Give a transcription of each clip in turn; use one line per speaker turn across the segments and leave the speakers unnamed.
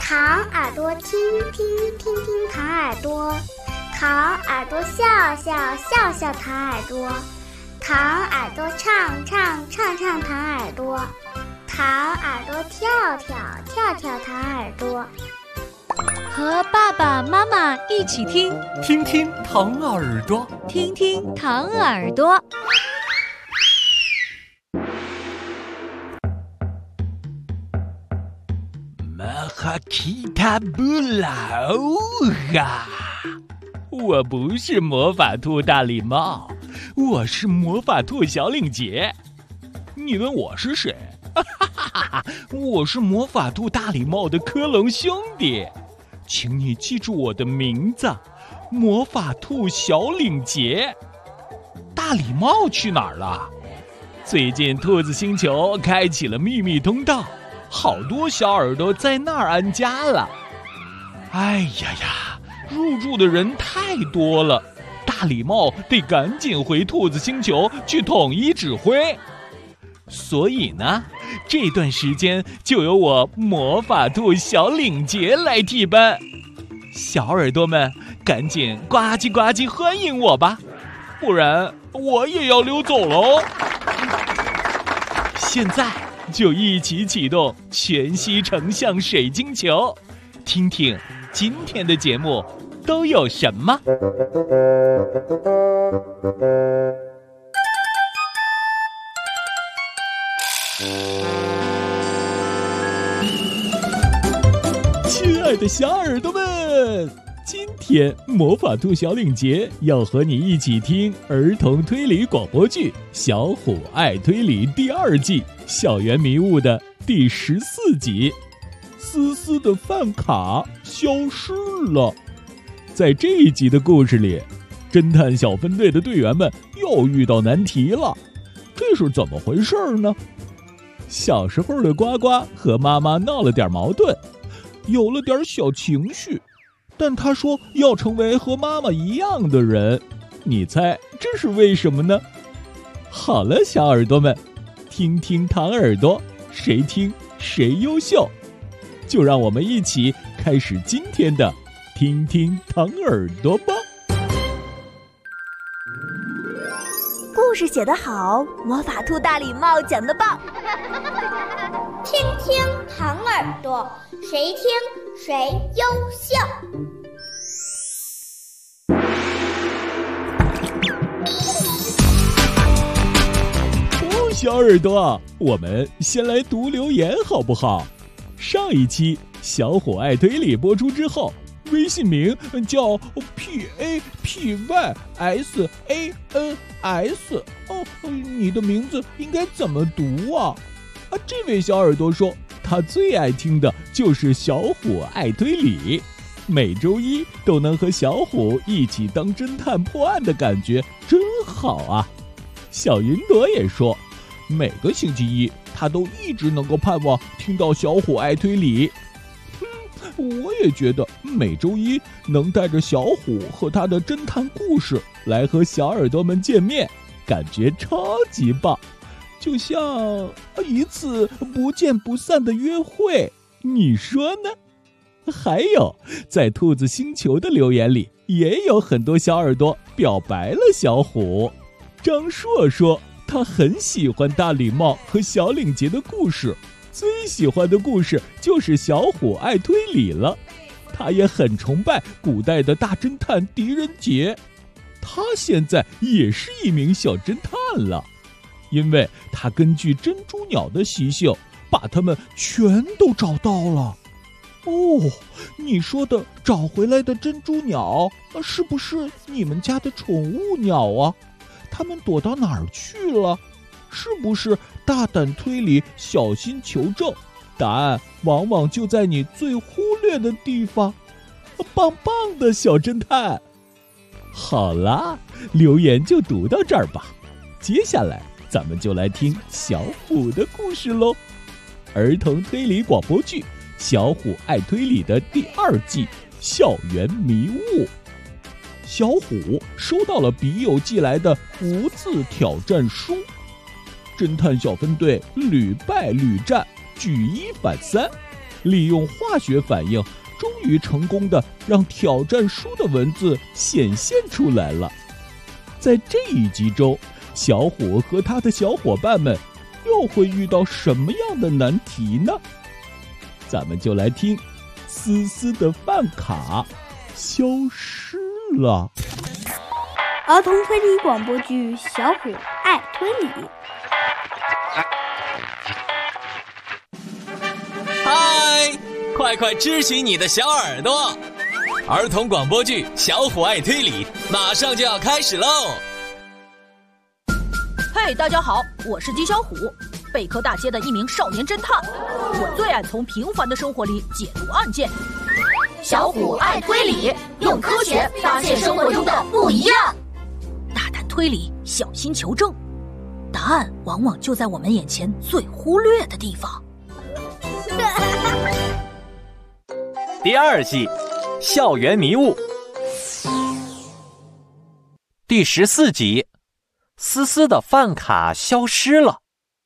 糖耳朵听听听听糖耳朵，糖耳朵笑笑笑笑糖耳朵，糖耳朵唱唱唱唱糖耳朵，糖耳朵跳跳跳跳糖耳朵。
和爸爸妈妈一起听，
听听糖耳朵，
听听糖耳朵。
马哈基塔布拉欧哈！我不是魔法兔大礼帽，我是魔法兔小领结。你问我是谁？我是魔法兔大礼帽的科隆兄弟，请你记住我的名字，魔法兔小领结。大礼帽去哪儿了？最近兔子星球开启了秘密通道，好多小耳朵在那儿安家了。哎呀呀，入住的人太多了，大礼帽得赶紧回兔子星球去统一指挥。所以呢，这段时间就由我魔法兔小领结来替班。小耳朵们，赶紧呱唧呱唧欢迎我吧，不然我也要溜走喽。现在就一起启动全息成像水晶球，听听今天的节目都有什么。亲爱的小耳朵们，今天魔法兔小领结要和你一起听儿童推理广播剧《小虎爱推理》第2季校园迷雾的第14集，思思的饭卡消失了。在这一集的故事里，侦探小分队的队员们又遇到难题了，这是怎么回事呢？小时候的呱呱和妈妈闹了点矛盾，有了点小情绪，但他说要成为和妈妈一样的人，你猜这是为什么呢？好了，小耳朵们，听听糖耳朵，谁听谁优秀。就让我们一起开始今天的听听糖耳朵吧。
故事写得好，魔法兔大礼帽讲得棒。
听听糖耳朵，谁听谁优秀。
小耳朵，我们先来读留言好不好？上一期小虎爱推理播出之后，微信名叫 PAPYSANS， 你的名字应该怎么读啊？这位小耳朵说他最爱听的就是小虎爱推理，每周一都能和小虎一起当侦探破案的感觉真好啊。小云朵也说每个星期一他都一直能够盼望听到小虎爱推理。我也觉得每周一能带着小虎和他的侦探故事来和小耳朵们见面，感觉超级棒，就像一次不见不散的约会，你说呢？还有在兔子星球的留言里也有很多小耳朵表白了小虎。张硕说他很喜欢大礼帽和小领结的故事，最喜欢的故事就是小虎爱推理了。他也很崇拜古代的大侦探狄仁杰，他现在也是一名小侦探了，因为他根据珍珠鸟的习性把它们全都找到了。你说的找回来的珍珠鸟是不是你们家的宠物鸟啊？它们躲到哪儿去了？是不是大胆推理，小心求证？答案往往就在你最忽略的地方。棒棒的小侦探！好啦，留言就读到这儿吧。接下来咱们就来听小虎的故事喽。儿童推理广播剧《小虎爱推理》的第2季《校园迷雾》。小虎收到了笔友寄来的无字挑战书，侦探小分队屡败屡战，举一反三， 利用化学反应，终于成功的让挑战书的文字显现出来了。在这一集中，小虎和他的小伙伴们又会遇到什么样的难题呢？咱们就来听思思的饭卡消失了。
儿童推理广播剧《小虎爱推理》。
嗨，快快支起你的小耳朵！儿童广播剧《小虎爱推理》马上就要开始喽！
嘿，大家好，我是金小虎，贝壳大街的一名少年侦探。我最爱从平凡的生活里解读案件。
小虎爱推理，用科学发现生活中的不一样。
大胆推理，小心求证，答案往往就在我们眼前最忽略的地方。
第2季，校园迷雾，第14集，思思的饭卡消失了。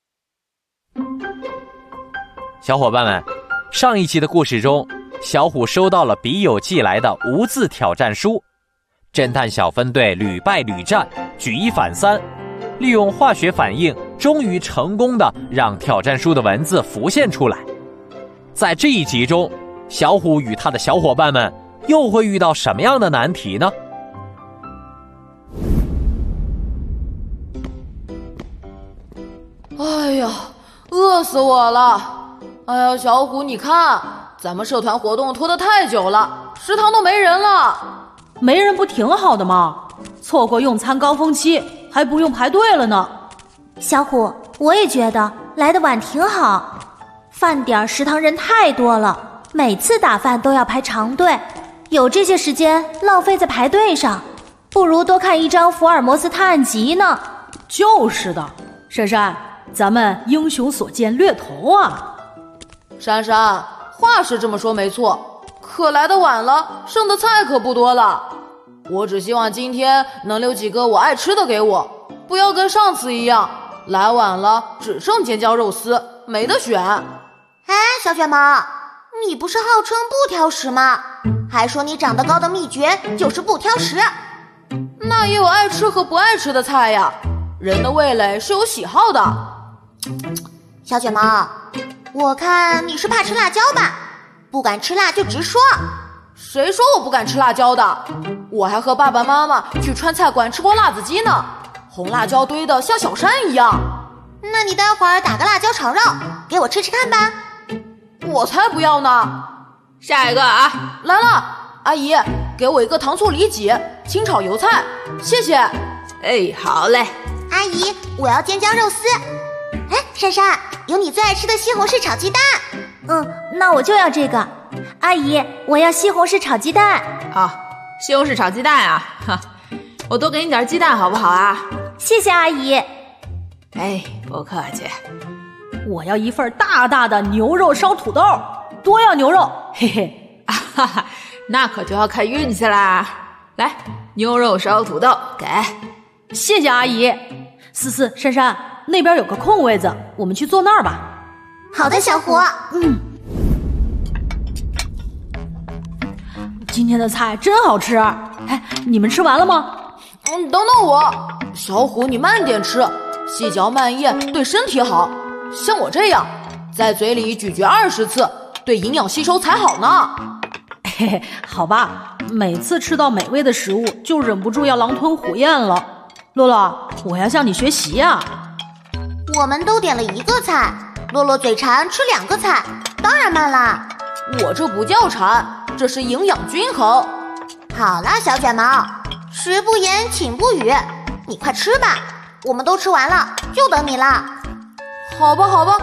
小伙伴们，上一集的故事中，小虎收到了笔友寄来的无字挑战书，侦探小分队屡败屡战，举一反三，利用化学反应，终于成功的让挑战书的文字浮现出来。在这一集中，小虎与他的小伙伴们又会遇到什么样的难题呢？
哎呀，饿死我了！哎呀，小虎，你看，咱们社团活动拖得太久了，食堂都没人了。
没人不挺好的吗？错过用餐高峰期，还不用排队了呢。
小虎，我也觉得来得晚挺好。饭点食堂人太多了，每次打饭都要排长队，有这些时间浪费在排队上，不如多看一张福尔摩斯探案集呢。
就是的，珊珊，咱们英雄所见略同啊。
珊珊，话是这么说没错，可来得晚了，剩的菜可不多了。我只希望今天能留几个我爱吃的给我，不要跟上次一样，来晚了只剩尖椒肉丝，没得选。
哎，小卷毛，你不是号称不挑食吗？还说你长得高的秘诀就是不挑食。
那也有爱吃和不爱吃的菜呀，人的味蕾是有喜好的。
小卷毛，我看你是怕吃辣椒吧？不敢吃辣就直说。
谁说我不敢吃辣椒的？我还和爸爸妈妈去川菜馆吃过辣子鸡呢，红辣椒堆得像小山一样。
那你待会儿打个辣椒炒肉给我吃吃看吧。
我才不要呢。
下一个啊，
来了，阿姨，给我一个糖醋里脊，清炒油菜，谢谢。
哎，好嘞。
阿姨，我要尖椒肉丝。哎，珊珊，有你最爱吃的西红柿炒鸡蛋。
那我就要这个。阿姨，我要西红柿炒鸡蛋。
好，西红柿炒鸡蛋啊，哈，我多给你点鸡蛋好不好啊？
谢谢阿姨。
哎，不客气。
我要一份大大的牛肉烧土豆，多要牛肉，嘿嘿。
啊哈哈，那可就要看运气啦。来，牛肉烧土豆给。
谢谢阿姨。思思、珊珊，那边有个空位子，我们去坐那儿吧。
好的，小虎。
今天的菜真好吃。哎，你们吃完了吗？
等等我。小虎，你慢点吃，细嚼慢咽对身体好。像我这样，在嘴里咀嚼20次，对营养吸收才好呢。
嘿嘿，好吧，每次吃到美味的食物，就忍不住要狼吞虎咽了。洛洛，我要向你学习呀。
我们都点了一个菜，洛洛嘴馋吃2个菜，当然慢啦。
我这不叫馋，这是营养均衡。
好了，小卷毛，食不言，寝不语，你快吃吧，我们都吃完了，就等你啦。
好吧，好吧。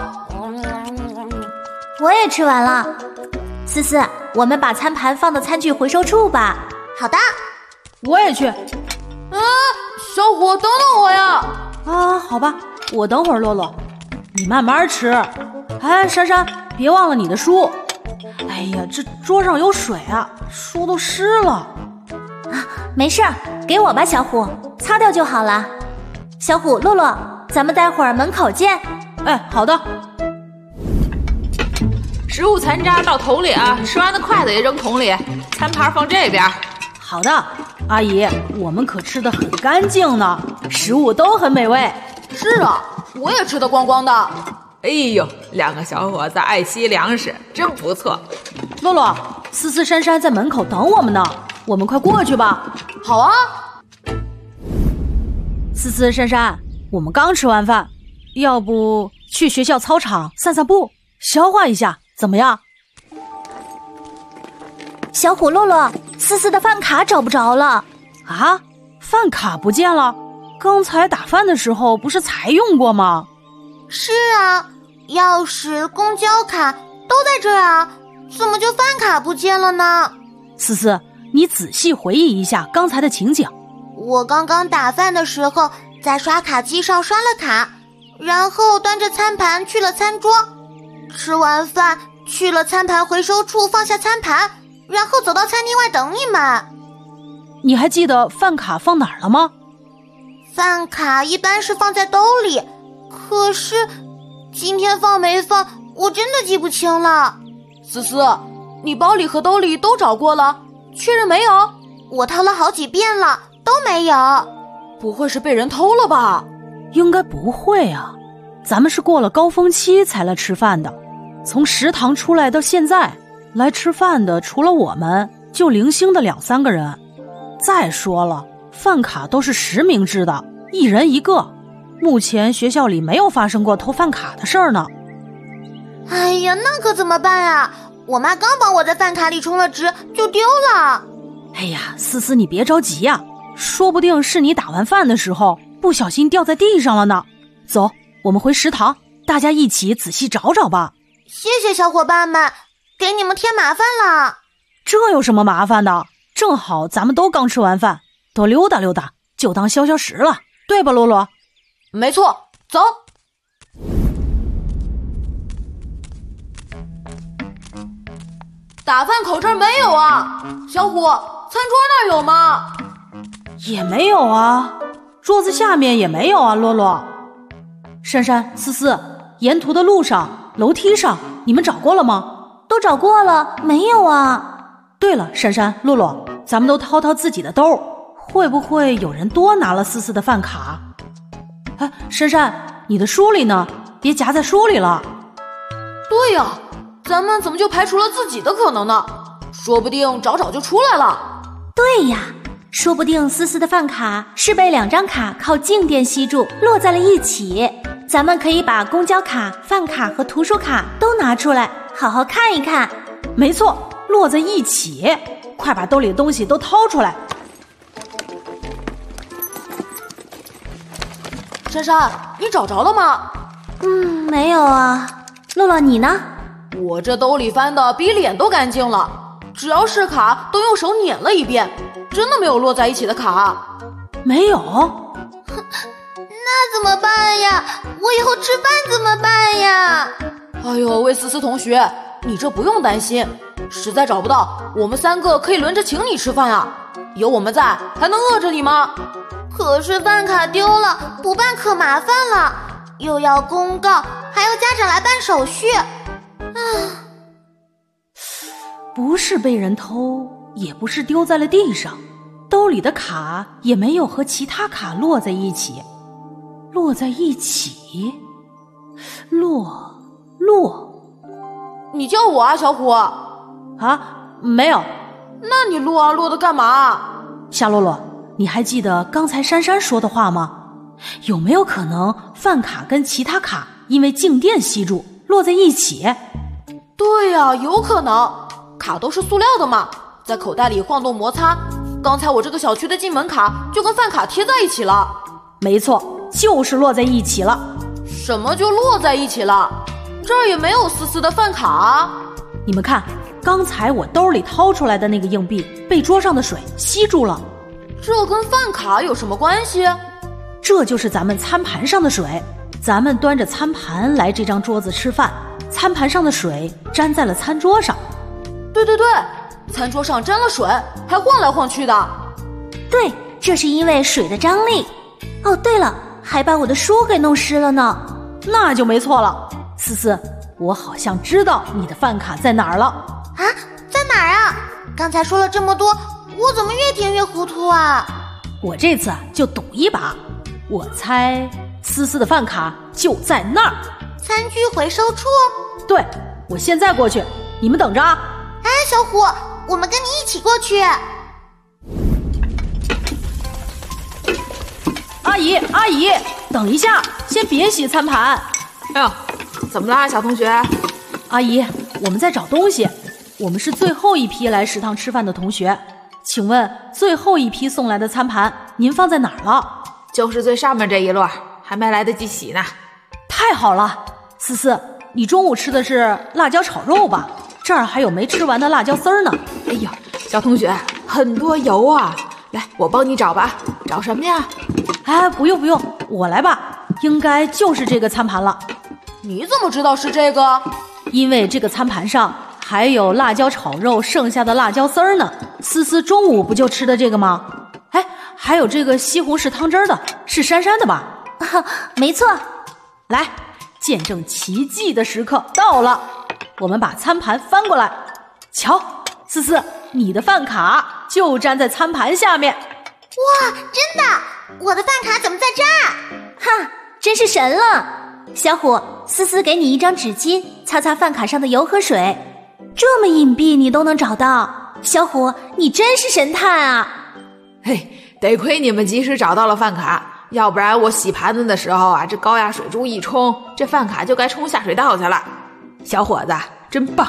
我也吃完了。思思，我们把餐盘放到餐具回收处吧。
好的。
我也去。
小虎，等等我呀。
好吧，我等会儿。洛洛，你慢慢吃。哎，珊珊，别忘了你的书。哎呀，这桌上有水啊，书都湿了。
没事儿，给我吧，小虎，擦掉就好了。小虎、洛洛，咱们待会儿门口见。
哎，好的。
食物残渣到桶里啊，吃完的筷子也扔桶里，餐盘放这边。
好的，阿姨，我们可吃得很干净呢，食物都很美味。
是啊，我也吃得光光的。
哎呦，两个小伙子爱惜粮食，真不错。
洛洛，思思、珊珊在门口等我们呢，我们快过去吧。
好啊。
思思、珊珊，我们刚吃完饭，要不去学校操场散散步，消化一下，怎么样？
小虎、洛洛，思思的饭卡找不着了。
啊？饭卡不见了？刚才打饭的时候不是才用过吗？
是啊，钥匙、公交卡都在这儿啊，怎么就饭卡不见了呢？
思思，你仔细回忆一下刚才的情景。
我刚刚打饭的时候，在刷卡机上刷了卡，然后端着餐盘去了餐桌，吃完饭去了餐盘回收处放下餐盘，然后走到餐厅外等你们。
你还记得饭卡放哪儿了吗？
饭卡一般是放在兜里，可是今天放没放，我真的记不清了。
思思，你包里和兜里都找过了，确认没有？
我掏了好几遍了，都没有。
不会是被人偷了吧？
应该不会啊，咱们是过了高峰期才来吃饭的，从食堂出来到现在，来吃饭的除了我们，就零星的2、3个人。再说了，饭卡都是实名制的，1人1个，目前学校里没有发生过偷饭卡的事儿呢。
哎呀，那可怎么办啊？我妈刚帮我在饭卡里充了值，就丢了。
哎呀，思思，你别着急呀，说不定是你打完饭的时候不小心掉在地上了呢。走，我们回食堂，大家一起仔细找找吧。
谢谢小伙伴们，给你们添麻烦了。
这有什么麻烦的？正好咱们都刚吃完饭，多溜达溜达，就当消消食了，对吧，洛洛？
没错，走。打饭口这儿没有啊，小虎，餐桌那儿有吗？
也没有啊，桌子下面也没有啊，洛洛。珊珊、思思，沿途的路上、楼梯上，你们找过了吗？
都找过了，没有啊。
对了，珊珊、洛洛，咱们都掏掏自己的兜，会不会有人多拿了思思的饭卡？哎，珊珊，你的书里呢？别夹在书里了。
对呀，咱们怎么就排除了自己的可能呢？说不定找找就出来了。
对呀，说不定思思的饭卡是被2张卡靠静电吸住，落在了一起。咱们可以把公交卡、饭卡和图书卡都拿出来，好好看一看。
没错，落在一起。快把兜里的东西都掏出来。
珊珊，你找着了吗？
没有啊。洛洛，你呢？
我这兜里翻的比脸都干净了，只要是卡都用手捻了一遍，真的没有落在一起的卡。
没有？
那怎么办呀？我以后吃饭怎么办呀？
哎呦，魏思思同学，你这不用担心，实在找不到，我们3个可以轮着请你吃饭啊。有我们在，还能饿着你吗？
可是饭卡丢了，补办可麻烦了，又要公告，还要家长来办手续。
不是被人偷，也不是丢在了地上，兜里的卡也没有和其他卡落在一起。落在一起？落？
你叫我啊，小虎？
啊，没有。
那你落啊落的干嘛？
夏洛洛，你还记得刚才珊珊说的话吗？有没有可能饭卡跟其他卡因为静电吸住落在一起？
对呀，有可能，卡都是塑料的嘛，在口袋里晃动摩擦，刚才我这个小区的进门卡就跟饭卡贴在一起了。
没错，就是落在一起了。
什么就落在一起了？这儿也没有思思的饭卡啊。
你们看，刚才我兜里掏出来的那个硬币被桌上的水吸住了。
这跟饭卡有什么关系？
这就是咱们餐盘上的水，咱们端着餐盘来这张桌子吃饭，餐盘上的水沾在了餐桌上。
对，餐桌上沾了水，还晃来晃去的。
对，这是因为水的张力。哦，对了，还把我的书给弄湿了呢。
那就没错了。思思， 我好像知道你的饭卡在哪儿了。
啊，在哪儿啊？刚才说了这么多，我怎么越听越糊涂啊？
我这次就赌一把，我猜思思的饭卡就在那儿。
餐具回收处？
对，我现在过去，你们等着啊。
哎，小虎，我们跟你一起过去。
阿姨，等一下，先别洗餐盘。
哎呦，怎么啦，小同学？
阿姨，我们在找东西，我们是最后一批来食堂吃饭的同学，请问最后一批送来的餐盘您放在哪儿了？
就是最上面这一摞，还没来得及洗呢。
太好了，思思，你中午吃的是辣椒炒肉吧？这儿还有没吃完的辣椒丝儿呢。
哎呦，小同学，很多油啊，来，我帮你找吧。找什么呀？
哎，不用，我来吧，应该就是这个餐盘了。
你怎么知道是这个？
因为这个餐盘上还有辣椒炒肉剩下的辣椒丝儿呢。思思中午不就吃的这个吗？哎，还有这个西红柿汤汁的，是珊珊的吧？
没错。
来，见证奇迹的时刻到了，我们把餐盘翻过来，瞧，思思，你的饭卡就粘在餐盘下面。
哇，真的？我的饭卡怎么在这儿？
哈，真是神了！小虎，思思给你一张纸巾，擦擦饭卡上的油和水。这么隐蔽你都能找到，小虎，你真是神探啊！
嘿，得亏你们及时找到了饭卡，要不然我洗盘子的时候啊，这高压水柱一冲，这饭卡就该冲下水道去了。小伙子，真棒！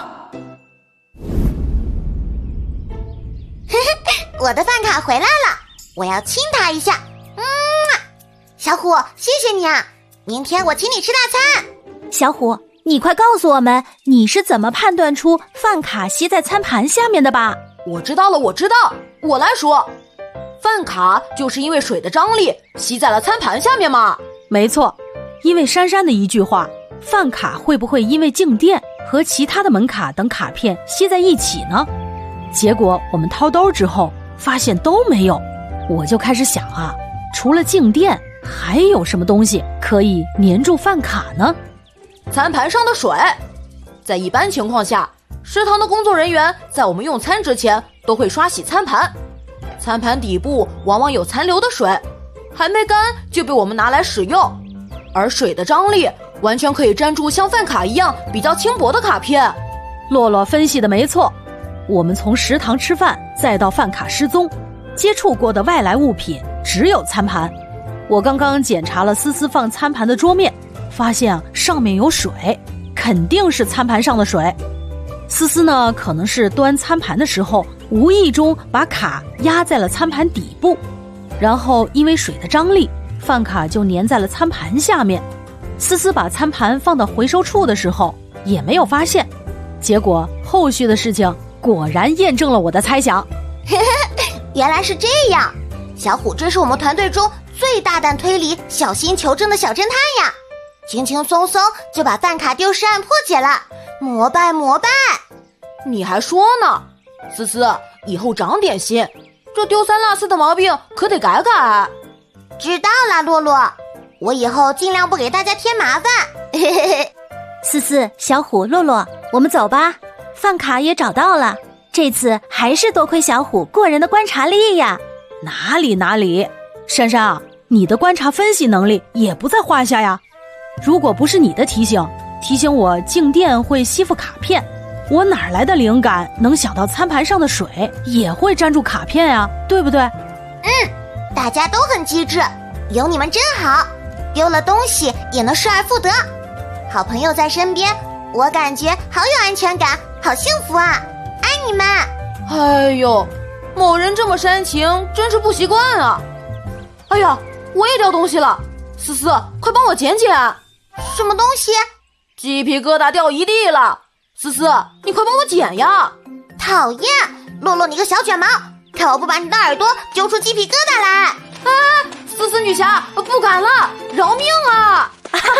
我的饭卡回来了，我要亲它一下。小虎，谢谢你啊！明天我请你吃大餐。
小虎，你快告诉我们，你是怎么判断出饭卡吸在餐盘下面的吧？
我知道了，我来说，饭卡就是因为水的张力吸在了餐盘下面嘛。
没错，因为珊珊的一句话，饭卡会不会因为静电和其他的门卡等卡片吸在一起呢？结果我们掏兜之后发现都没有，我就开始想啊，除了静电还有什么东西可以粘住饭卡呢？
餐盘上的水。在一般情况下，食堂的工作人员在我们用餐之前都会刷洗餐盘，餐盘底部往往有残留的水，还没干就被我们拿来使用，而水的张力完全可以粘住像饭卡一样比较轻薄的卡片。
洛洛分析的没错，我们从食堂吃饭再到饭卡失踪，接触过的外来物品只有餐盘。我刚刚检查了思思放餐盘的桌面，发现上面有水，肯定是餐盘上的水。思思呢，可能是端餐盘的时候无意中把卡压在了餐盘底部，然后因为水的张力，饭卡就粘在了餐盘下面。思思把餐盘放到回收处的时候也没有发现，结果后续的事情果然验证了我的猜想。
原来是这样，小虎真是我们团队中最大胆推理、小心求证的小侦探呀！轻轻松松就把饭卡丢失案破解了，膜拜膜拜！
你还说呢，思思，以后长点心，这丢三落四的毛病可得改改。
知道啦，洛洛，我以后尽量不给大家添麻烦。
思思、小虎、洛洛，我们走吧，饭卡也找到了，这次还是多亏小虎过人的观察力呀！
哪里，珊珊啊，你的观察分析能力也不在话下呀。如果不是你的提醒我静电会吸附卡片，我哪来的灵感能想到餐盘上的水也会粘住卡片呀，对不对？
大家都很机智，有你们真好，丢了东西也能失而复得。好朋友在身边，我感觉好有安全感，好幸福啊！爱你们！
哎呦，某人这么煽情，真是不习惯啊！哎呀，我也掉东西了，思思，快帮我捡捡！
什么东西？
鸡皮疙瘩掉一地了，思思，你快帮我捡呀！
讨厌，洛洛你个小卷毛，看我不把你的耳朵揪出鸡皮疙瘩来！
啊，思思女侠，不敢了，饶命啊！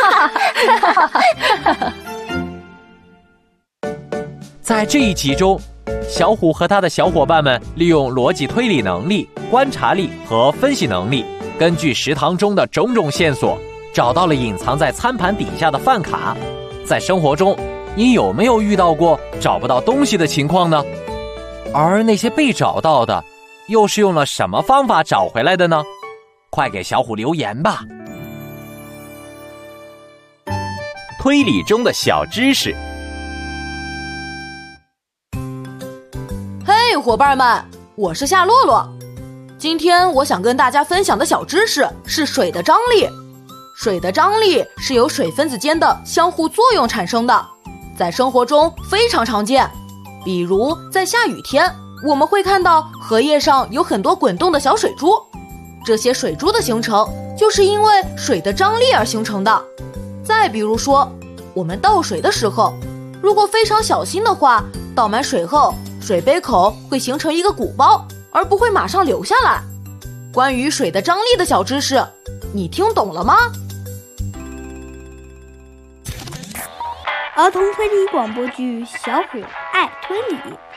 在这一集中，小虎和他的小伙伴们利用逻辑推理能力、观察力和分析能力，根据食堂中的种种线索，找到了隐藏在餐盘底下的饭卡。在生活中， 你有没有遇到过找不到东西的情况呢？而那些被找到的，又是用了什么方法找回来的呢？快给小虎留言吧！推理中的小知识。
嘿，伙伴们，我是夏洛洛。今天我想跟大家分享的小知识是水的张力。水的张力是由水分子间的相互作用产生的，在生活中非常常见。比如在下雨天，我们会看到荷叶上有很多滚动的小水珠，这些水珠的形成就是因为水的张力而形成的。再比如说，我们倒水的时候，如果非常小心的话，倒满水后，水杯口会形成一个鼓包，而不会马上流下来。关于水的张力的小知识，你听懂了吗？
儿童推理广播剧《小虎爱推理》。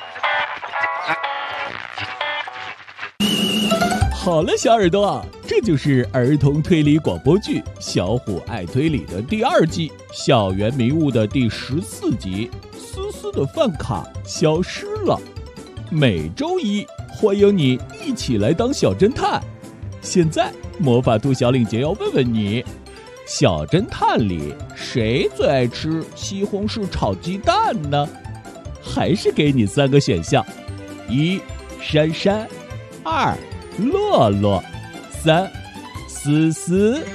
好了，小耳朵，这就是儿童推理广播剧《小虎爱推理》的第2季校园迷雾的第14集，思思的饭卡消失了。每周一，欢迎你一起来当小侦探。现在，魔法兔小领结要问问你，小侦探里谁最爱吃西红柿炒鸡蛋呢？还是给你3个选项：1. 珊珊，2. 洛洛，3. 思思。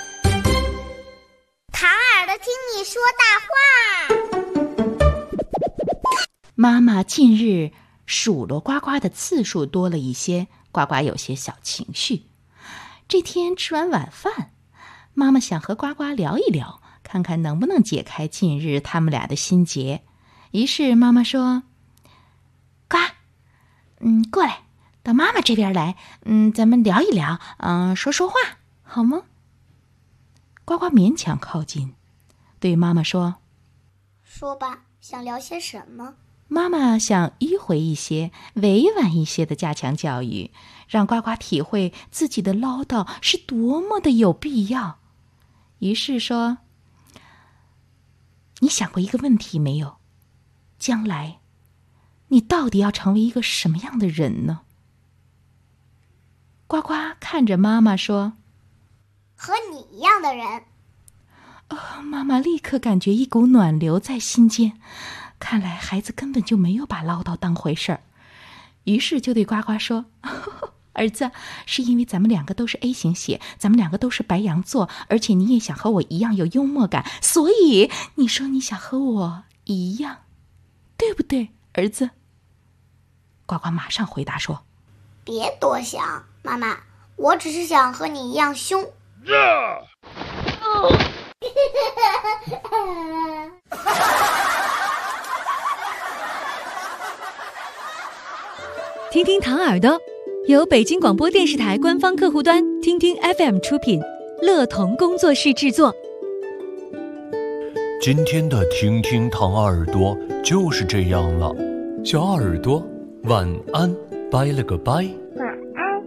唐耳朵听你说大话。
妈妈近日数落呱呱的次数多了一些，呱呱有些小情绪。这天吃完晚饭，妈妈想和呱呱聊一聊，看看能不能解开近日他们俩的心结。于是妈妈说：“呱，过来，到妈妈这边来，咱们聊一聊，说说话，好吗？”呱呱勉强靠近，对妈妈说：“
说吧，想聊些什么？”
妈妈想迂回一些、委婉一些的加强教育，让呱呱体会自己的唠叨是多么的有必要。于是说：“你想过一个问题没有？将来，你到底要成为一个什么样的人呢？”呱呱看着妈妈说：“
和你一样的人。”
妈妈立刻感觉一股暖流在心间。看来孩子根本就没有把唠叨当回事儿，于是就对呱呱说：“儿子，是因为咱们2个都是 A 型血，咱们2个都是白羊座，而且你也想和我一样有幽默感，所以你说你想和我一样，对不对，儿子？”呱呱马上回答说：“
别多想，妈妈，我只是想和你一样凶。”
听听唐耳朵，由北京广播电视台官方客户端听听 FM 出品，乐童工作室制作。
今天的听听唐耳朵就是这样了，小耳朵晚安，拜了个拜。
晚安。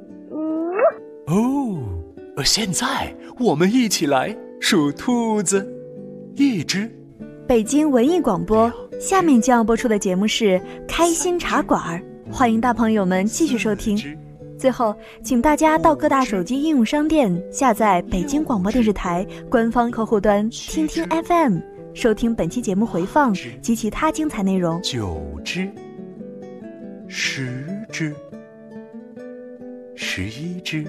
现在我们一起来数兔子，1只。
北京文艺广播，下面将要播出的节目是开心茶馆，欢迎大朋友们继续收听。最后，请大家到各大手机应用商店下载北京广播电视台官方客户端听听 FM， 收听本期节目回放及其他精彩内容。
9只，10只，11只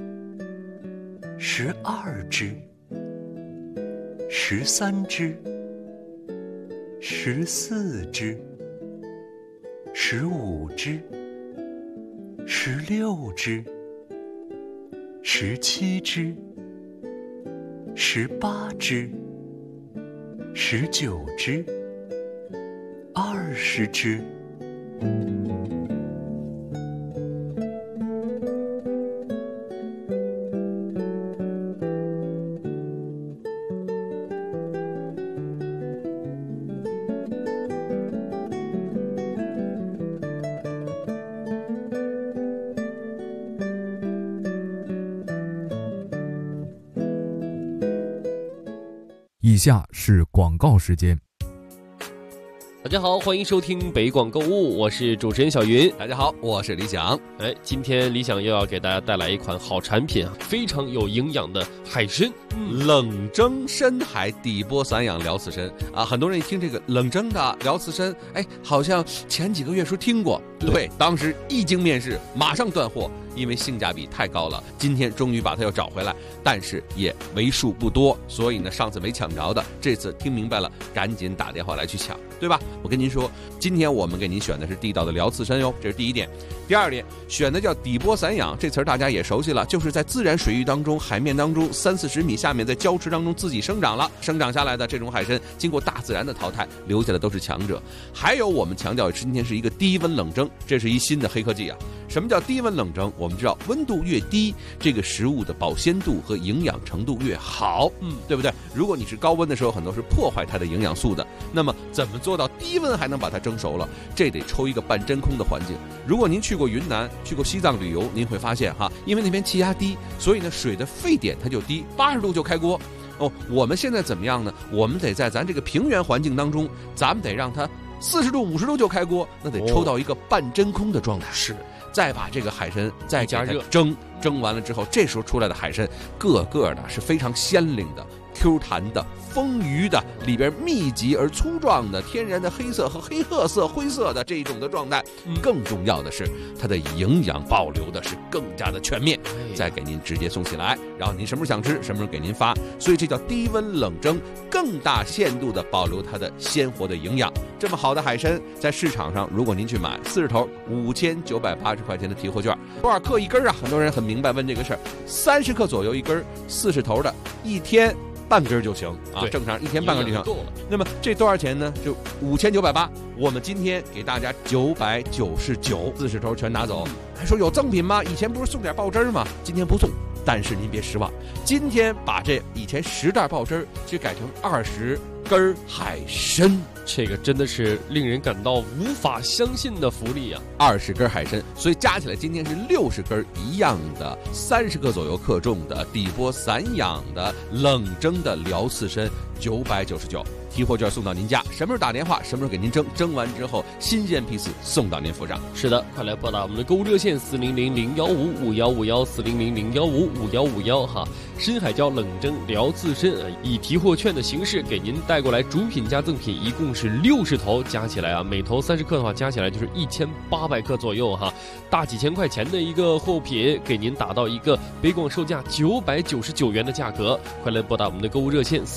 ，12只，13只，14只，15只，16只，17只，18只，19只，20只。
以下是广告时间。 大家好，欢迎收听北广购物，我是主持人小云。
大家好，我是李想。
今天李想又要给大家带来一款好产品啊，非常有营养的海参，
冷蒸深海底波散养辽刺参啊，很多人一听这个冷蒸的辽刺参，好像前几个月时候听过，对，当时一经面世，马上断货。因为性价比太高了，今天终于把它又找回来，但是也为数不多，所以呢，上次没抢着的，这次听明白了，赶紧打电话来去抢，对吧？我跟您说，今天我们给您选的是地道的辽刺参哟，这是第一点。第二点，选的叫底波散养，这词儿大家也熟悉了，就是在自然水域当中、海面当中30-40米下面，在礁池当中自己生长了，生长下来的这种海参，经过大自然的淘汰，留下的都是强者。还有我们强调，今天是一个低温冷蒸，这是一新的黑科技啊。什么叫低温冷蒸？我们知道温度越低，这个食物的保鲜度和营养程度越好，对不对？如果你是高温的时候，很多是破坏它的营养素的。那么怎么做到低温还能把它蒸熟了？这得抽一个半真空的环境。如果您去过云南、去过西藏旅游，您会发现因为那边气压低，所以呢水的沸点它就低，80度就开锅。我们现在怎么样呢？我们得在咱这个平原环境当中，咱们得让它40度、50度就开锅，那得抽到一个半真空的状态。
是。
再把这个海参再加热蒸完了之后，这时候出来的海参个个的是非常鲜灵的、Q 弹的、丰腴的，里边密集而粗壮的天然的黑色和黑褐色、灰色的这一种的状态。更重要的是，它的营养保留的是更加的全面，再给您直接送起来，然后您什么时候想吃，什么时候给您发。所以这叫低温冷蒸，更大限度的保留它的鲜活的营养。这么好的海参，在市场上，如果您去买40头5980块钱的提货券，多少克一根啊？很多人很明白问这个事儿，30克左右一根，40头的，一天半根就行啊，正常一天半根就行。那么这多少钱呢？就5980，我们今天给大家999，40头全拿走。还说有赠品吗？以前不是送点爆汁吗？今天不送。但是您别失望，今天把这以前10袋爆汁就改成20根海参，
这个真的是令人感到无法相信的福利啊
！20根海参，所以加起来今天是60根一样的，30克左右克重的底波散养的冷蒸的辽刺参，999。提货券送到您家，什么时候打电话，什么时候给您蒸完之后新鲜批次送到您府上。
是的，快来拨打我们的购物热线400-015-5151，400-015-5151哈。深海椒冷蒸辽刺参以提货券的形式给您带过来，主品加赠品一共是60头，加起来每头30克的话，加起来就是1800克左右哈，大几千块钱的一个货品，给您打到一个北广售价999元的价格。快来拨打我们的购物热线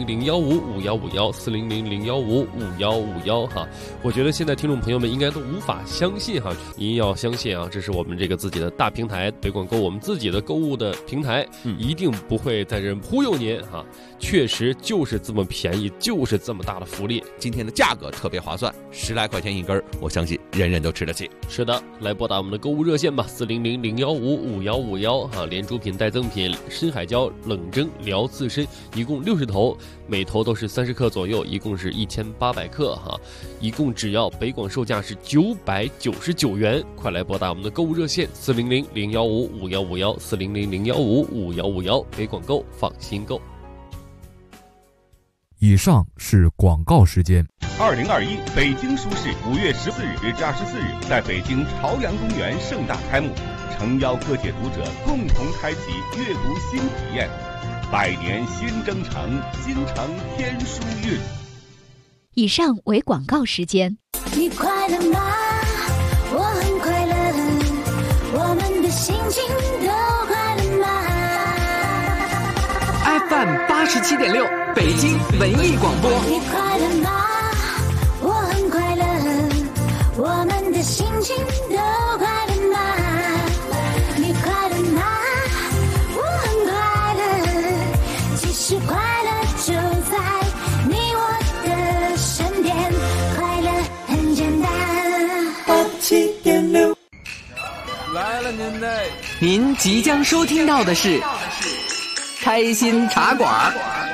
400-015-5151，400-015-5151哈。我觉得现在听众朋友们应该都无法相信哈，您要相信啊，这是我们这个自己的大平台北广购，我们自己的购物的平台，一定不会在这忽悠您哈，确实就是这么便宜，就是这么大的福利。
今天的价格特别划算，10来块钱一根，我相信人人都吃得起。
是的，来拨打我们的购物热线吧，400-015-5151哈，连主品带赠品，深海椒冷蒸辽刺参一共60头，每头都是30克左右，一共是1800克哈，一共只要北广售价是999元。快来拨打我们的购物热线400-015-5151，400-015-5151，北广购，放心购。
以上是广告时间。
2021北京书市5月14日至24日在北京朝阳公园盛大开幕，诚邀各界读者共同开启阅读新体验。100年新征程，京城天书韵。
以上为广告时间。
你快乐吗？我很快乐，我们的心情都快乐吗？
FM 87.6北京文艺广播。
你快乐吗？我很快乐，我们的心情都快乐吗？你快乐吗？我很快乐，其实快乐就在你我的身边，快乐很简单。87.6
来了您嘞！
您即将收听到的是开心茶馆。